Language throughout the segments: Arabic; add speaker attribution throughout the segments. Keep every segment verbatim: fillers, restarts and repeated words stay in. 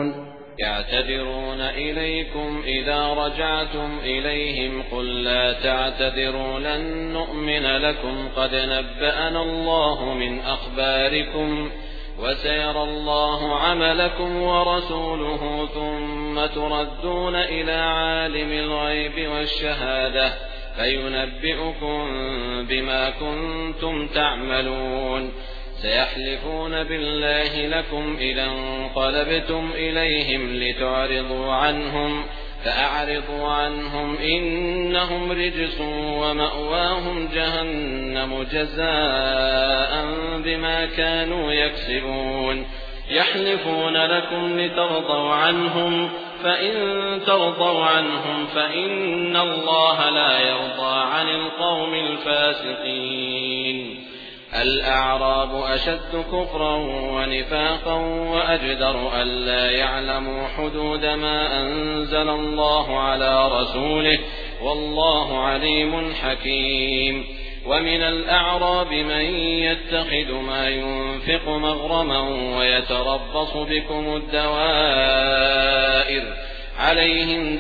Speaker 1: يعتذرون إليكم إذا رجعتم إليهم قل لا تعتذروا لن نؤمن لكم قد نبأنا الله من أخباركم وسيرى الله عملكم ورسوله ثم تردون إلى عالم الغيب والشهادة فينبئكم بما كنتم تعملون سيحلفون بالله لكم إذا انقلبتم إليهم لتعرضوا عنهم فأعرضوا عنهم إنهم رجس ومأواهم جهنم جزاء بما كانوا يكسبون يحلفون لكم لترضوا عنهم فإن ترضوا عنهم فإن الله لا يرضى عن القوم الفاسقين. الأعراب أشد كفرا ونفاقا وأجدر ألا يعلموا حدود ما أنزل الله على رسوله والله عليم حكيم. ومن الأعراب من يتخذ ما ينفق مغرما ويتربص بكم الدوائر عليهم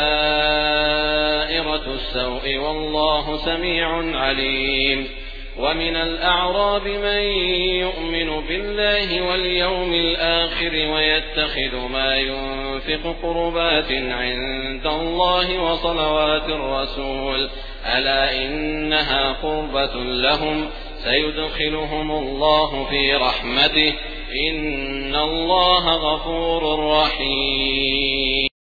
Speaker 1: دائرة السوء والله سميع عليم. ومن الأعراب من يؤمن بالله واليوم الآخر ويتخذ ما ينفق قربات عند الله وصلوات الرسول ألا إنها قربة لهم سيدخلهم الله في رحمته إن الله غفور رحيم.